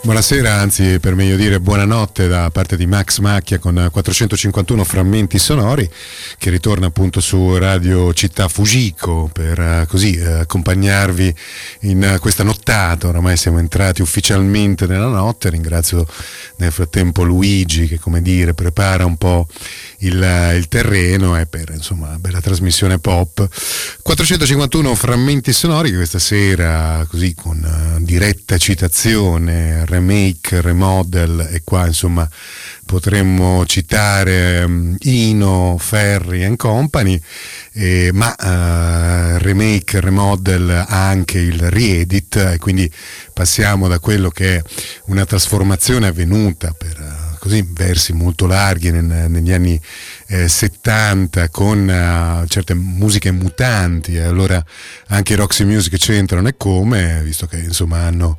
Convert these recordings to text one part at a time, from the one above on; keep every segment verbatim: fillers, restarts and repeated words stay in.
Buonasera, anzi per meglio dire buonanotte da parte di Max Macchia con quattrocentocinquantuno frammenti sonori, che ritorna appunto su Radio Città Fujiko per così eh, accompagnarvi in questa nottata. Oramai siamo entrati ufficialmente nella notte. Ringrazio nel frattempo Luigi che, come dire, prepara un po' il, il terreno e per insomma una bella trasmissione pop. quattrocentocinquantuno frammenti sonori che questa sera, così con uh, diretta citazione, remake, remodel, e qua insomma potremmo citare um, Ino, Ferri and Company, eh, ma uh, remake, remodel ha anche il riedit, e quindi passiamo da quello che è una trasformazione avvenuta per uh, così versi molto larghi nel, negli anni eh, settanta con uh, certe musiche mutanti, e allora anche i Roxy Music c'entrano, e come, visto che insomma hanno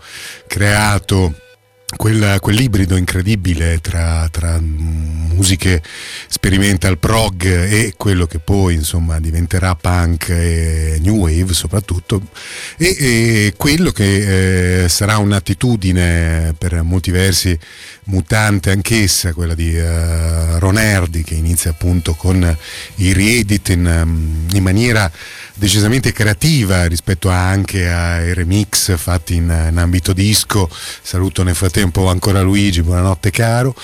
creato Quel, quell'ibrido incredibile tra, tra musiche experimental prog e quello che poi insomma diventerà punk e new wave soprattutto, e, e quello che eh, sarà un'attitudine per molti versi mutante anch'essa, quella di uh, Ron Hardy, che inizia appunto con i riedit in, in maniera decisamente creativa rispetto a, anche ai remix fatti in, in ambito disco. Saluto nel frattempo ancora Luigi, buonanotte caro.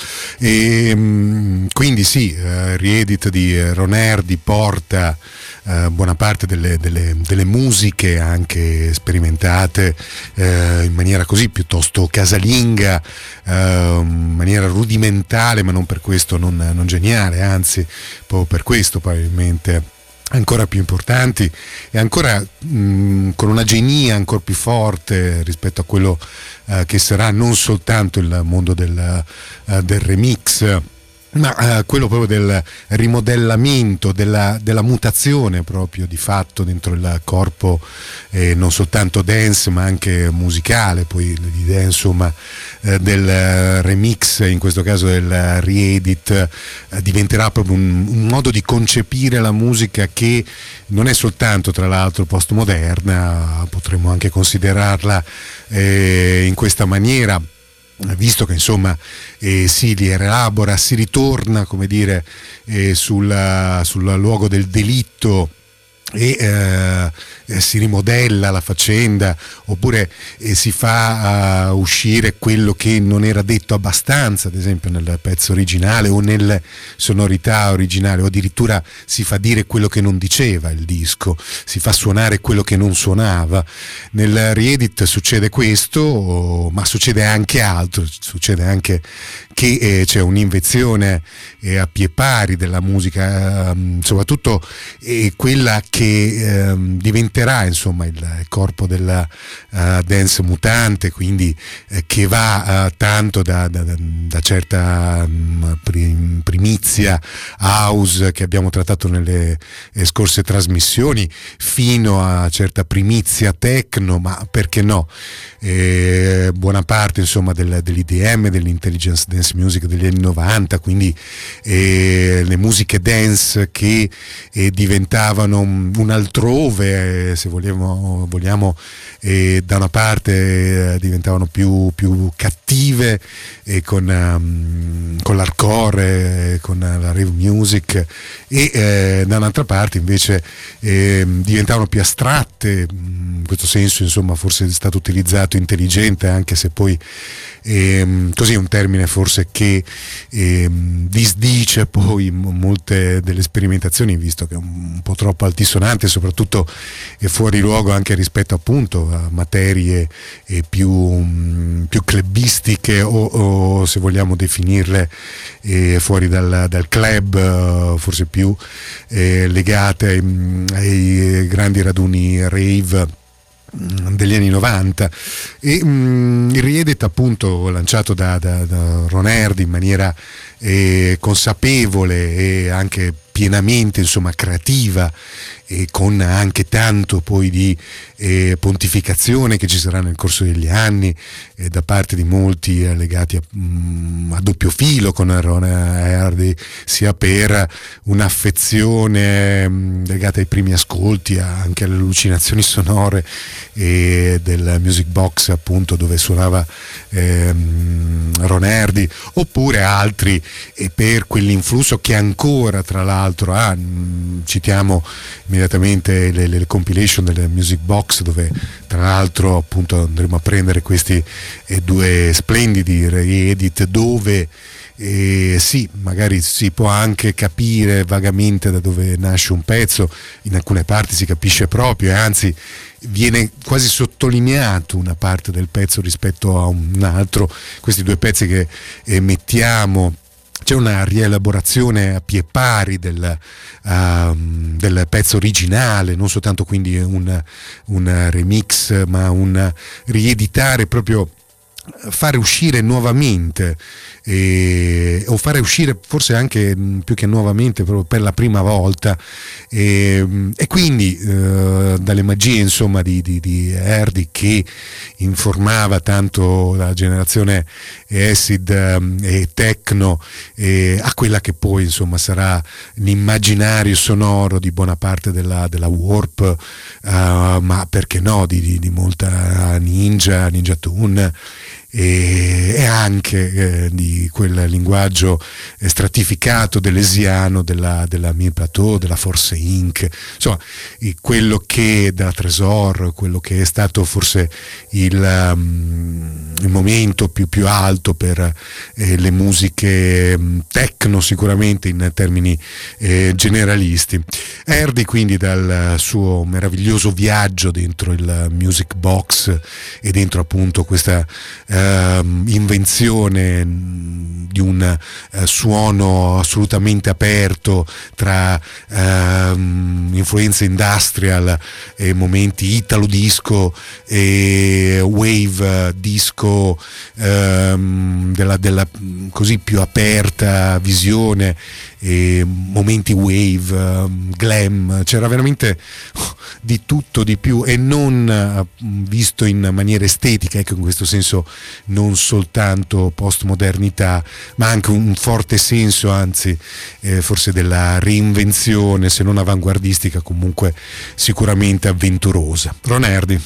E quindi sì, uh, riedit di Ron Hardy porta uh, buona parte delle, delle, delle musiche anche sperimentate uh, in maniera così piuttosto casalinga, uh, in maniera rudimentale, ma non per questo non, non geniale, anzi proprio per questo probabilmente ancora più importanti, e ancora mh, con una genia ancora più forte rispetto a quello uh, che sarà non soltanto il mondo del, uh, del remix, ma uh, quello proprio del rimodellamento, della, della mutazione proprio di fatto dentro il corpo, eh, non soltanto dance ma anche musicale, poi l'idea insomma eh, del remix, in questo caso del riedit, eh, diventerà proprio un, un modo di concepire la musica che non è soltanto tra l'altro postmoderna, potremmo anche considerarla eh, in questa maniera, visto che insomma eh, si rielabora, si ritorna, come dire, eh, sul, sul luogo del delitto, e eh, eh, si rimodella la faccenda, oppure eh, si fa uh, uscire quello che non era detto abbastanza, ad esempio nel pezzo originale o nelle sonorità originali, o addirittura si fa dire quello che non diceva il disco, si fa suonare quello che non suonava. Nel riedit succede questo, ma succede anche altro, succede anche che eh, c'è un'invenzione eh, a pie pari della musica, eh, soprattutto eh, quella che eh, diventerà insomma il corpo della uh, dance mutante, quindi eh, che va uh, tanto da, da, da certa um, prim, primizia house che abbiamo trattato nelle eh, scorse trasmissioni, fino a certa primizia techno, ma perché no, eh, buona parte insomma del, dell'I D M, dell'intelligence dance music degli anni novanta, quindi eh, le musiche dance che eh, diventavano un altrove, eh, se vogliamo, vogliamo eh, da una parte eh, diventavano più, più cattive eh, con, um, con l'hardcore, eh, con la rave music, e eh, da un'altra parte invece eh, diventavano più astratte. In questo senso insomma forse è stato utilizzato intelligente, anche se poi ehm, così è un termine forse che ehm, disdice poi molte delle sperimentazioni, visto che è un po' troppo altisonante, soprattutto è fuori luogo anche rispetto appunto a materie eh, più, più clubbistiche, o, o se vogliamo definirle eh, fuori dal, dal club, eh, forse più eh, legate ai, ai grandi raduni rave degli anni novanta. E mh, il riedit appunto lanciato da, da, da Ron Hardy in maniera eh, consapevole e anche pienamente insomma creativa e con anche tanto poi di eh, pontificazione che ci sarà nel corso degli anni eh, da parte di molti eh, legati a, mh, a doppio filo con Ron Hardy, sia per un'affezione mh, legata ai primi ascolti, anche alle allucinazioni sonore e del Music Box, appunto, dove suonava ehm, Ron Hardy, oppure altri e per quell'influsso che ancora tra l'altro ha, mh, citiamo immediatamente le, le compilation del Music Box, dove tra l'altro appunto andremo a prendere questi eh, due splendidi re-edit dove eh, sì, magari si può anche capire vagamente da dove nasce un pezzo, in alcune parti si capisce proprio e anzi viene quasi sottolineato una parte del pezzo rispetto a un altro. Questi due pezzi che eh, mettiamo, c'è una rielaborazione a pie pari del, uh, del pezzo originale, non soltanto quindi un, un remix, ma un rieditare, proprio fare uscire nuovamente eh, o fare uscire forse anche più che nuovamente proprio per la prima volta eh, e quindi eh, dalle magie insomma di, di, di Hardy, che informava tanto la generazione acid eh, e techno eh, a quella che poi insomma sarà l'immaginario sonoro di buona parte della, della Warp, uh, ma perché no di, di, di molta Ninja, Ninja Tune e, e anche eh, di quel linguaggio stratificato dell'esiano della, della Mille Plateau, della Force Incorporated, insomma quello che della Tresor, quello che è stato forse il, um, il momento più, più alto per eh, le musiche um, techno, sicuramente in termini eh, generalisti. Hardy quindi dal suo meraviglioso viaggio dentro il Music Box e dentro appunto questa Uh, invenzione di un uh, suono assolutamente aperto tra uh, influenze industrial e momenti italo disco e wave disco, uh, della, della così più aperta visione e momenti wave, uh, glam, c'era veramente oh, di tutto, di più, e non uh, visto in maniera estetica, ecco, in questo senso non soltanto postmodernità, ma anche un forte senso, anzi eh, forse della reinvenzione, se non avanguardistica, comunque sicuramente avventurosa. Ron Hardy.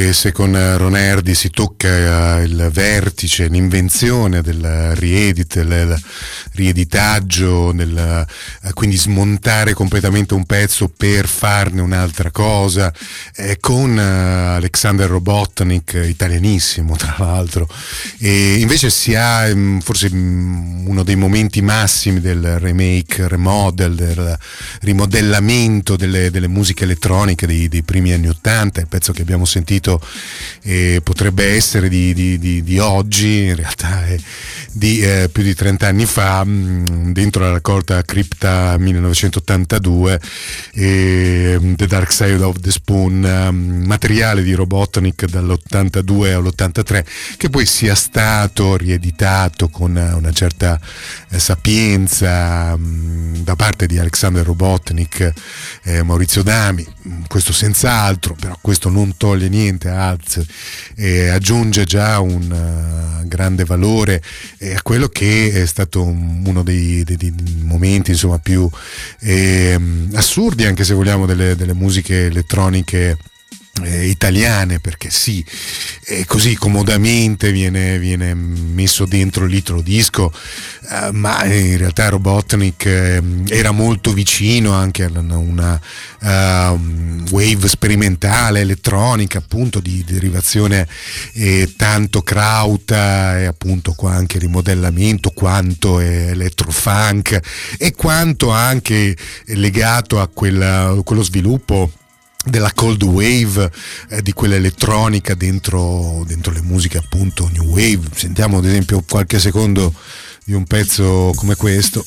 E se con Ron Hardy si tocca il vertice, l'invenzione del riedit, del rieditaggio, del, quindi smontare completamente un pezzo per farne un'altra cosa, eh, con Alexander Robotnik, italianissimo tra l'altro, e invece si ha forse uno dei momenti massimi del remake, remodel, del rimodellamento delle, delle musiche elettroniche dei, dei primi anni ottanta. Il pezzo che abbiamo sentito eh, potrebbe essere di, di, di, di oggi, in realtà è di eh, più di trenta anni fa, mh, dentro la raccolta Crypta millenovecentottantadue, eh, The Dark Side of the Spoon, um, materiale di Robotnik dall'ottantadue all'ottantatré, che poi sia stato rieditato con una certa eh, sapienza mh, da parte di Alexander Robotnik, eh, Maurizio Dami, questo senz'altro, però questo non toglie niente, anzi eh, aggiunge già un uh, grande valore eh, a quello che è stato un, uno dei, dei, dei momenti insomma più eh, assurdi, anche se vogliamo, delle, delle musiche elettroniche Eh, italiane, perché sì, eh, così comodamente viene, viene messo dentro l'italo disco, eh, ma in realtà Robotnik eh, era molto vicino anche a una uh, wave sperimentale elettronica, appunto di derivazione eh, tanto krauta e appunto qua anche rimodellamento, quanto elettrofunk e quanto anche legato a quella, quello sviluppo della cold wave, eh, di quella elettronica dentro, dentro le musiche appunto new wave. Sentiamo ad esempio qualche secondo di un pezzo come questo.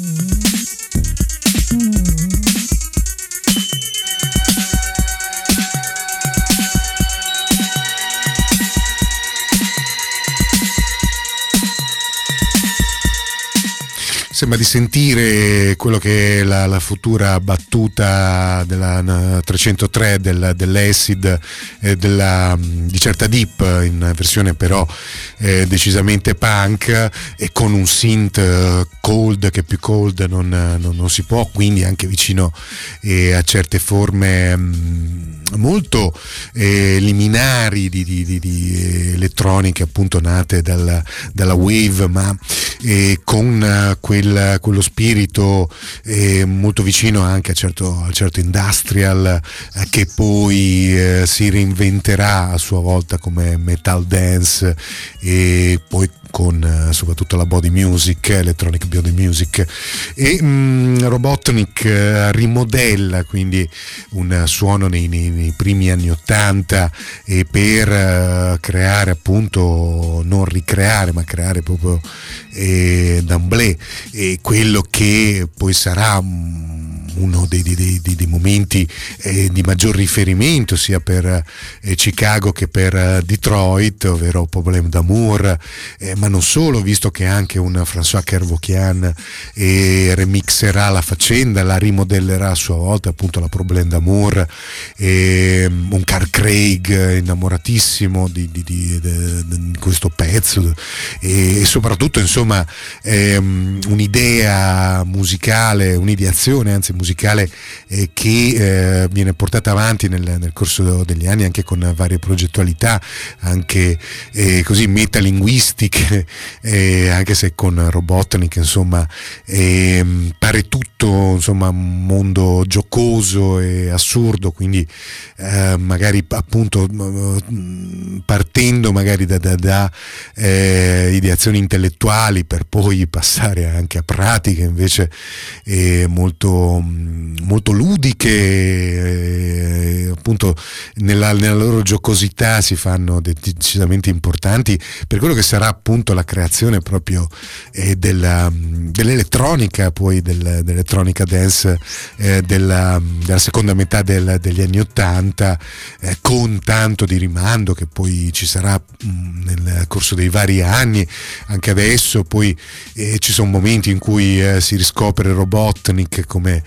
Sembra di sentire quello che è la, la futura battuta della trecentotré del, dell'Acid, eh, della, di Certa Deep, in versione però eh, decisamente punk, e con un synth eh, cold, che più cold non, non, non si può, quindi anche vicino eh, a certe forme mh, molto eh, liminari di, di, di, di elettroniche appunto nate dalla, dalla wave, ma eh, con uh, quel quello spirito eh, molto vicino anche a certo, a certo industrial, eh, che poi eh, si reinventerà a sua volta come metal dance, e poi con eh, soprattutto la body music, electronic body music, e mh, Robotnik eh, rimodella quindi un suono nei, nei, nei primi anni ottanta, e per eh, creare appunto, non ricreare ma creare proprio eh, d'emblée e quello che poi sarà uno dei, dei, dei, dei momenti eh, di maggior riferimento sia per eh, Chicago che per eh, Detroit, ovvero Problème d'amour, eh, ma non solo, visto che anche un François Kervokian eh, remixerà la faccenda, la rimodellerà a sua volta, appunto la Problème d'amour, eh, un Carl Craig innamoratissimo di, di, di, di, di questo pezzo, e, e soprattutto insomma eh, un'idea musicale, un'ideazione anzi musicale musicale eh, che eh, viene portata avanti nel, nel corso degli anni anche con varie progettualità, anche eh, così metalinguistiche, eh, anche se con Robotnik insomma eh, pare tutto insomma un mondo giocoso e assurdo, quindi eh, magari appunto partendo magari da, da, da eh, ideazioni intellettuali per poi passare anche a pratiche invece eh, molto molto ludiche, eh, appunto nella, nella loro giocosità si fanno decisamente importanti per quello che sarà appunto la creazione proprio eh, della, dell'elettronica, poi del, dell'elettronica dance eh, della, della seconda metà del, degli anni ottanta, eh, con tanto di rimando che poi ci sarà mh, nel corso dei vari anni, anche adesso poi eh, ci sono momenti in cui eh, si riscopre Robotnik come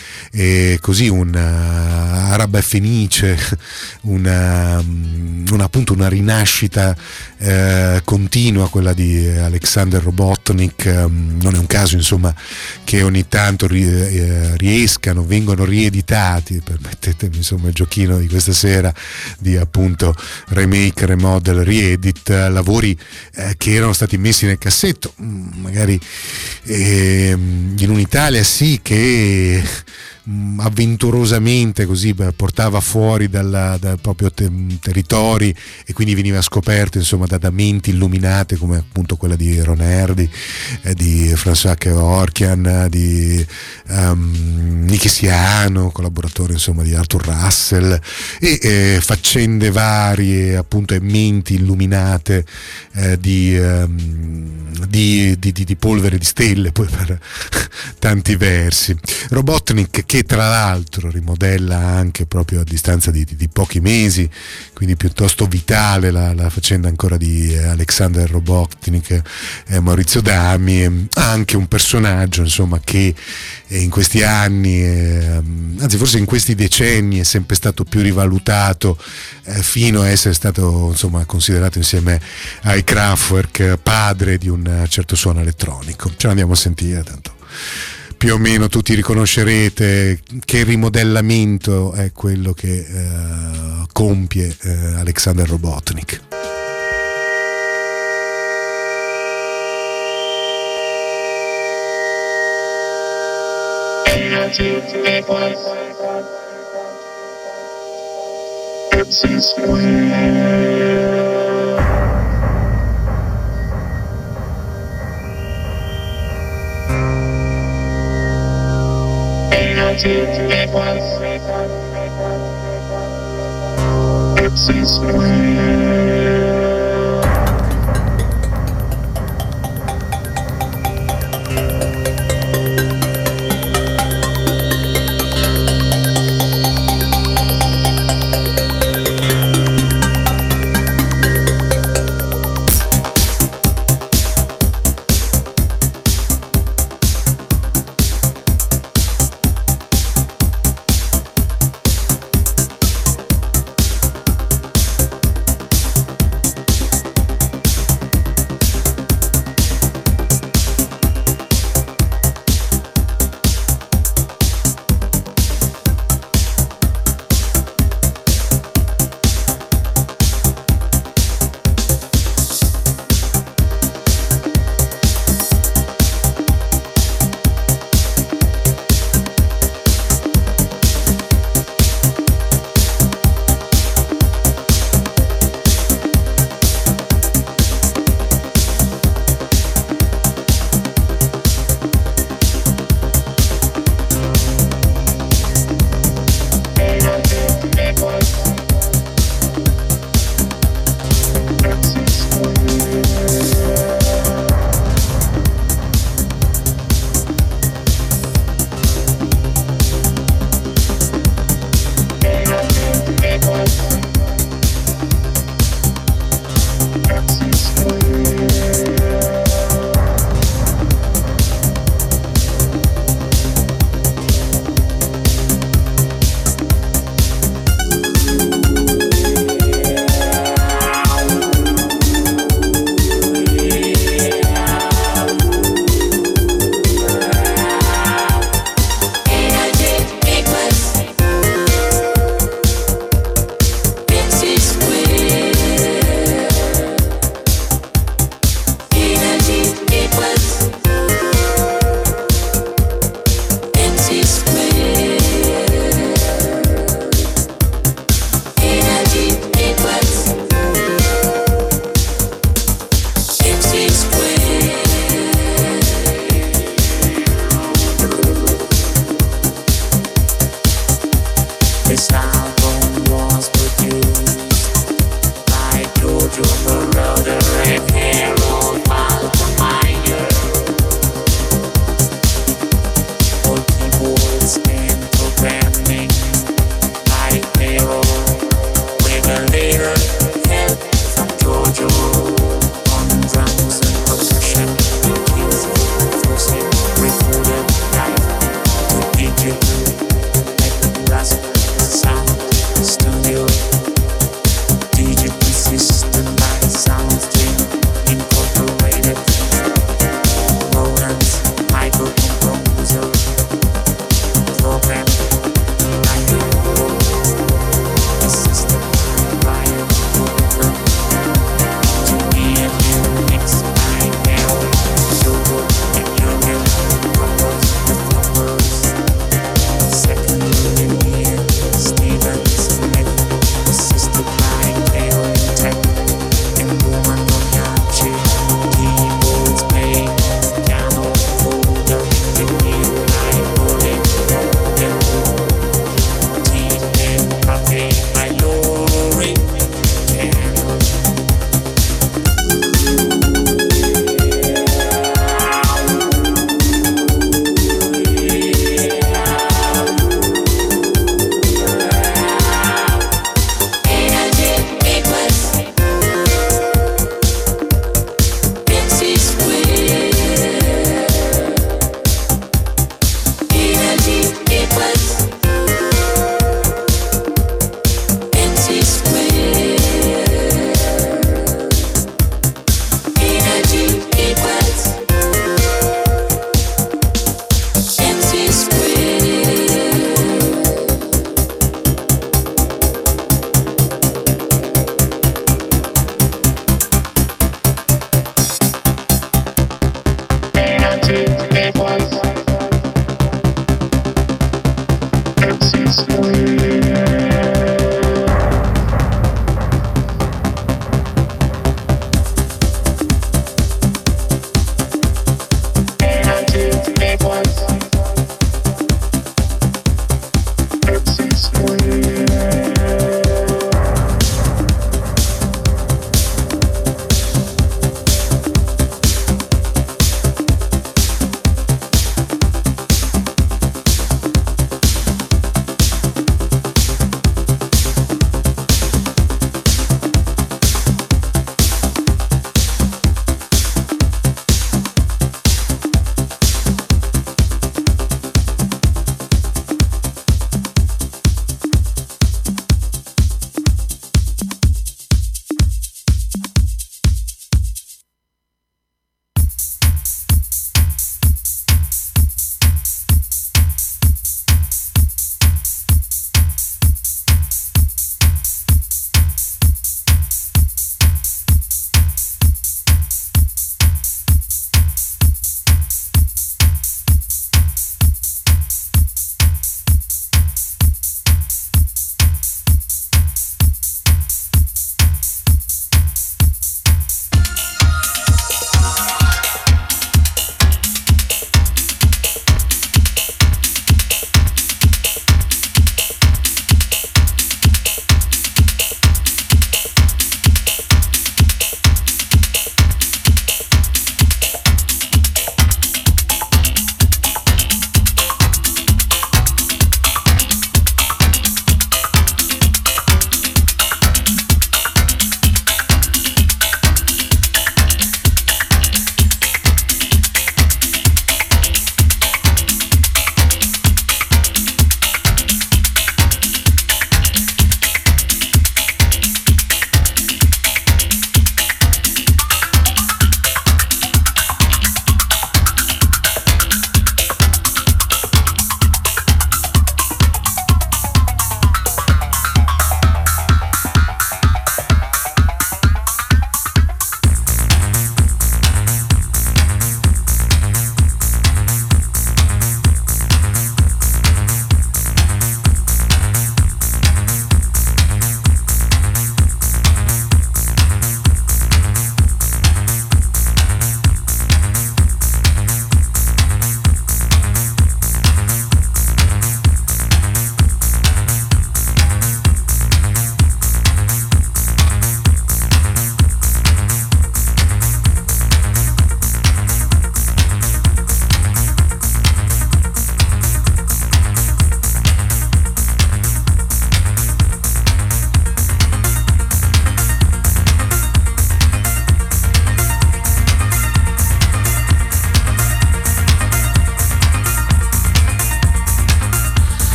e così una araba e fenice, una, una appunto una rinascita eh, continua, quella di Alexander Robotnik. Non è un caso insomma che ogni tanto riescano, vengono rieditati, permettetemi insomma il giochino di questa sera di appunto remake, remodel, riedit, lavori eh, che erano stati messi nel cassetto, magari eh, in un'Italia sì che avventurosamente così portava fuori dal, dal proprio te- territori e quindi veniva scoperto insomma da, da menti illuminate come appunto quella di Ron Hardy, eh, di François Kevorkian, di um, Nicky Siano, collaboratore insomma di Arthur Russell, e eh, faccende varie appunto e menti illuminate eh, di, um, di, di, di, di polvere di stelle poi per tanti versi. Robotnik, che tra l'altro rimodella anche proprio a distanza di, di, di pochi mesi, quindi piuttosto vitale la, la faccenda ancora di Alexander Robotnik e Maurizio Dami, anche un personaggio insomma che in questi anni, eh, anzi forse in questi decenni, è sempre stato più rivalutato eh, fino a essere stato insomma considerato insieme ai Kraftwerk padre di un certo suono elettronico. Ce l'andiamo a sentire, tanto più o meno tutti riconoscerete che rimodellamento è quello che eh, compie eh, Alexander Robotnik.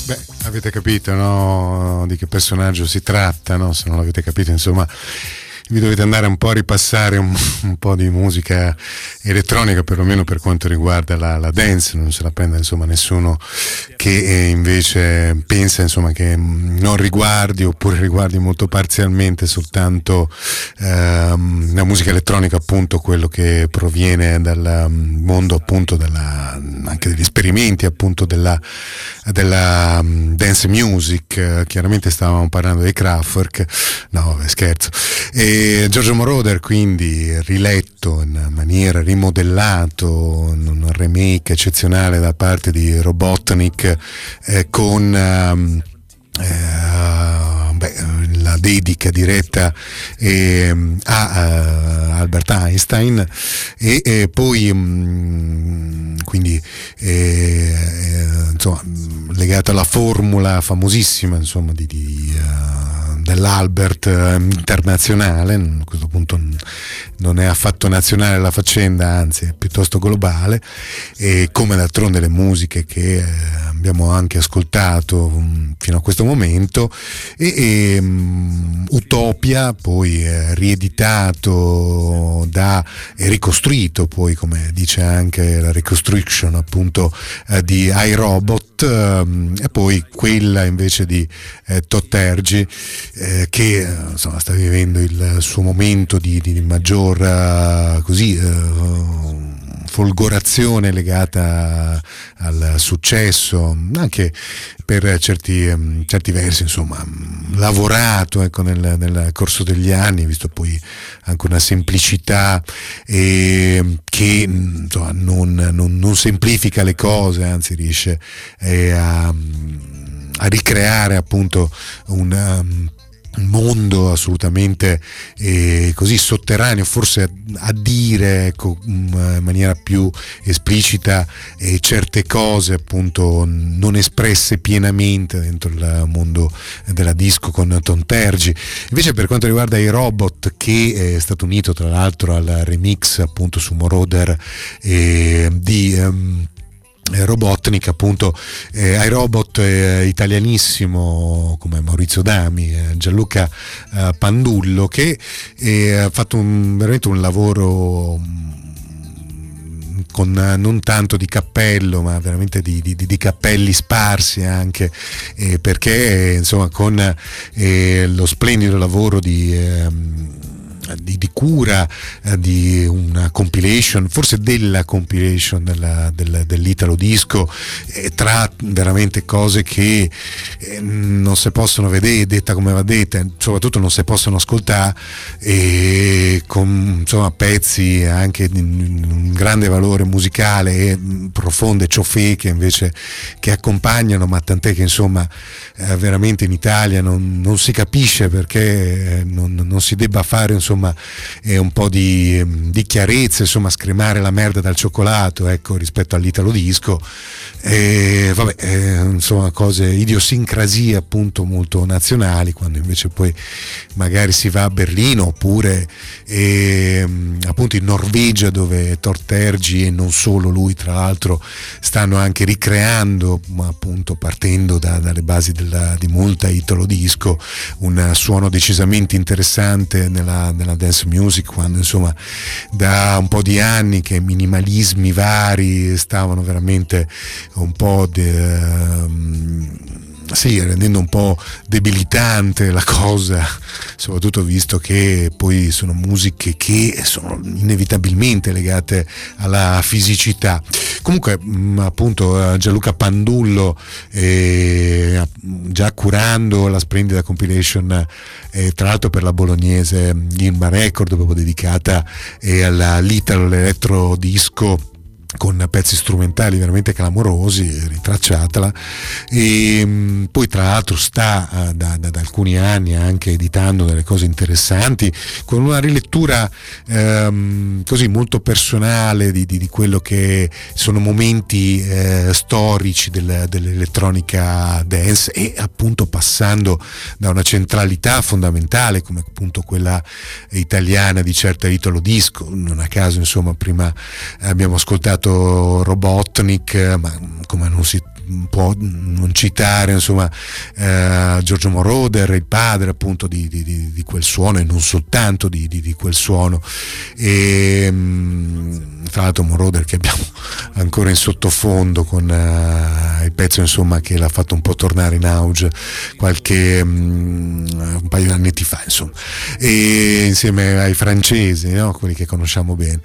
Beh, avete capito, no? Di che personaggio si tratta, no? Se non l'avete capito, insomma, vi dovete andare un po' a ripassare un, un po' di musica elettronica, perlomeno per quanto riguarda la, la dance. Non se la prenda insomma nessuno che invece pensa insomma che non riguardi oppure riguardi molto parzialmente soltanto ehm, la musica elettronica, appunto quello che proviene dal mondo appunto della, anche degli esperimenti appunto della, della dance music. Chiaramente stavamo parlando dei Kraftwerk, no vabbè, scherzo. E Giorgio Moroder quindi riletto in maniera rimodellato, in un remake eccezionale da parte di Robotnik, eh, con um, eh, beh, la dedica diretta eh, a, a Albert Einstein e, e poi um, quindi eh, eh, insomma legato alla formula famosissima insomma di, di uh, dell'Albert eh, internazionale. A questo punto non è affatto nazionale la faccenda, anzi è piuttosto globale, e come d'altronde le musiche che eh, abbiamo anche ascoltato um, fino a questo momento. E, e um, Utopia poi eh, rieditato da e ricostruito poi, come dice anche la reconstruction appunto eh, di iRobot, eh, e poi quella invece di eh, Todd Tergy, eh, che eh, insomma sta vivendo il suo momento di, di maggior uh, così uh, folgorazione legata al successo, anche per certi, um, certi versi insomma lavorato ecco, nel, nel corso degli anni, visto poi anche una semplicità eh, che insomma, non, non, non semplifica le cose, anzi riesce eh, a, a ricreare appunto un um, mondo assolutamente eh, così sotterraneo, forse a, a dire ecco, in maniera più esplicita eh, certe cose appunto non espresse pienamente dentro il mondo della disco con Todd Tergy. Invece per quanto riguarda i Robot, che è stato unito tra l'altro al remix appunto su Moroder eh, di um, Robotnik, appunto eh, iRobot eh, italianissimo come Maurizio Dami, eh, Gianluca eh, Pandullo, che eh, ha fatto un, veramente un lavoro mh, con eh, non tanto di cappello ma veramente di, di, di cappelli sparsi anche, eh, perché eh, insomma con eh, lo splendido lavoro di eh, Di, di cura eh, di una compilation, forse della compilation della, del, dell'Italo Disco, eh, tra veramente cose che eh, non si possono vedere, detta come va detta, soprattutto non si possono ascoltare, e con insomma pezzi anche di un grande valore musicale e profonde ciofeche invece che accompagnano, ma tant'è che insomma eh, veramente in Italia non, non si capisce perché eh, non, non si debba fare insomma è un po' di, di chiarezza, insomma scremare la merda dal cioccolato ecco rispetto all'Italo Disco, e vabbè eh, insomma cose, idiosincrasie appunto molto nazionali, quando invece poi magari si va a Berlino oppure eh, appunto in Norvegia, dove Todd Tergy e non solo lui tra l'altro stanno anche ricreando, ma appunto partendo da, dalle basi della, di molta Italo Disco, un suono decisamente interessante nella, nella dance music, quando insomma da un po' di anni che minimalismi vari stavano veramente un po' de, um, sì, rendendo un po' debilitante la cosa, soprattutto visto che poi sono musiche che sono inevitabilmente legate alla fisicità. Comunque mh, appunto Gianluca Pandullo eh, già curando la splendida compilation eh, tra l'altro per la bolognese Irma Record, proprio dedicata eh, all'Italo Electro Disco, con pezzi strumentali veramente clamorosi, ritracciatela. E mh, poi tra l'altro sta uh, da, da, da alcuni anni anche editando delle cose interessanti, con una rilettura um, così molto personale di, di, di quello che sono momenti eh, storici del, dell'elettronica dance, e appunto passando da una centralità fondamentale come appunto quella italiana di certa Italo Disco. Non a caso insomma prima abbiamo ascoltato Robotnik, ma come non si può non citare insomma eh, Giorgio Moroder, il padre appunto di, di, di, di quel suono, e non soltanto di, di, di quel suono. E mh, tra l'altro Moroder che abbiamo ancora in sottofondo con uh, il pezzo insomma che l'ha fatto un po' tornare in auge qualche um, un paio di annetti fa, insomma, e insieme ai francesi, no? Quelli che conosciamo bene.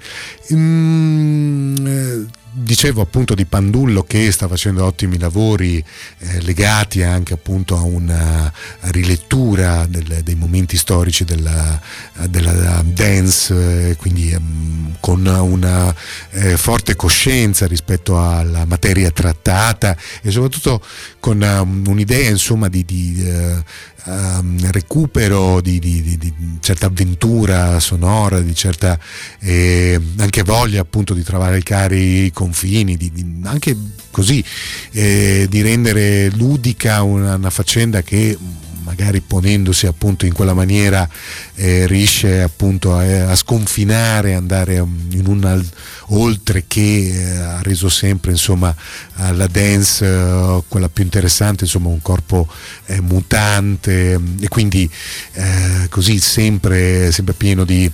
Mm, eh, dicevo appunto di Pandullo che sta facendo ottimi lavori eh, legati anche appunto a una rilettura del, dei momenti storici della, della dance, eh, quindi ehm, con una eh, forte coscienza rispetto alla materia trattata e soprattutto con um, un'idea insomma di, di uh, um, recupero di, di, di, di certa avventura sonora, di certa eh, anche voglia appunto di travalicare i confini, di, di, anche così eh, di rendere ludica una, una faccenda che magari ponendosi appunto in quella maniera eh, riesce appunto a, a sconfinare, andare in un oltre che eh, ha reso sempre insomma la dance eh, quella più interessante, insomma un corpo eh, mutante e quindi eh, così sempre, sempre pieno di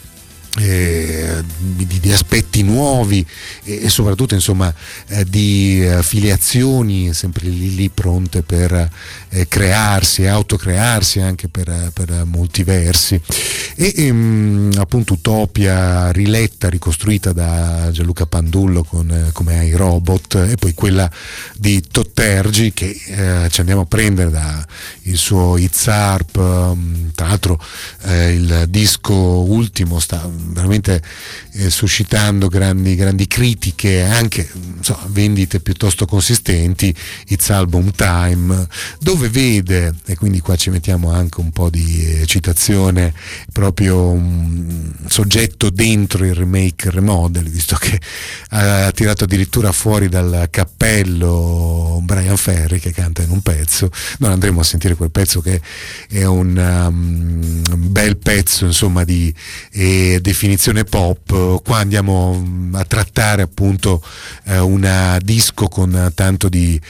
Eh, di, di aspetti nuovi e, e soprattutto insomma eh, di eh, filiazioni sempre lì, lì pronte per eh, crearsi, autocrearsi anche per, per molti versi e ehm, appunto Utopia riletta, ricostruita da Gianluca Pandullo con, eh, come ai robot, e poi quella di Tottergi che eh, ci andiamo a prendere da il suo It's Harp, um, tra l'altro eh, il disco ultimo sta veramente eh, suscitando grandi, grandi critiche, anche insomma, vendite piuttosto consistenti, It's Album Time, dove vede, e quindi qua ci mettiamo anche un po' di eh, citazione, proprio un soggetto dentro il remake remodel, visto che ha tirato addirittura fuori dal cappello Brian Ferry che canta in un pezzo. Non andremo a sentire quel pezzo che è un um, bel pezzo insomma di eh, definizione pop. Qua andiamo a trattare appunto eh, una disco con tanto di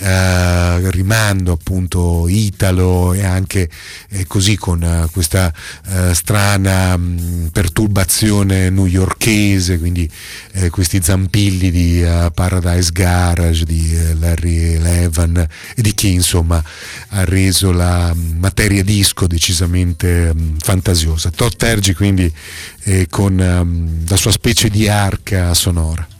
eh, rimando appunto italo e anche eh, così con uh, questa uh, strana mh, perturbazione newyorkese, quindi eh, questi zampilli di uh, Paradise Garage di uh, Larry Levan e di chi insomma ha reso la mh, materia disco decisamente mh, fantasiosa. Todd Tergy quindi eh, con um, la sua specie di arca sonora.